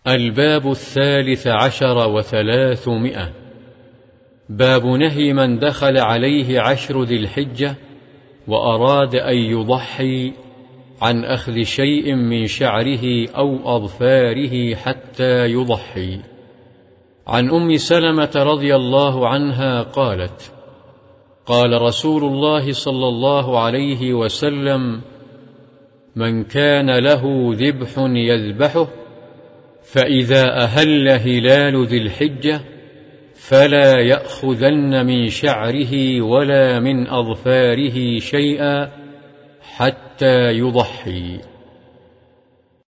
الباب 13 و300. باب نهي من دخل عليه 10 ذي الحجة وأراد أن يضحي عن أخذ شيء من شعره أو أظفاره حتى يضحي. عن أم سلمة رضي الله عنها قالت: قال رسول الله صلى الله عليه وسلم: من كان له ذبح يذبحه فإذا أهل هلال ذي الحجة فلا يأخذن من شعره ولا من أظفاره شيئا حتى يضحي.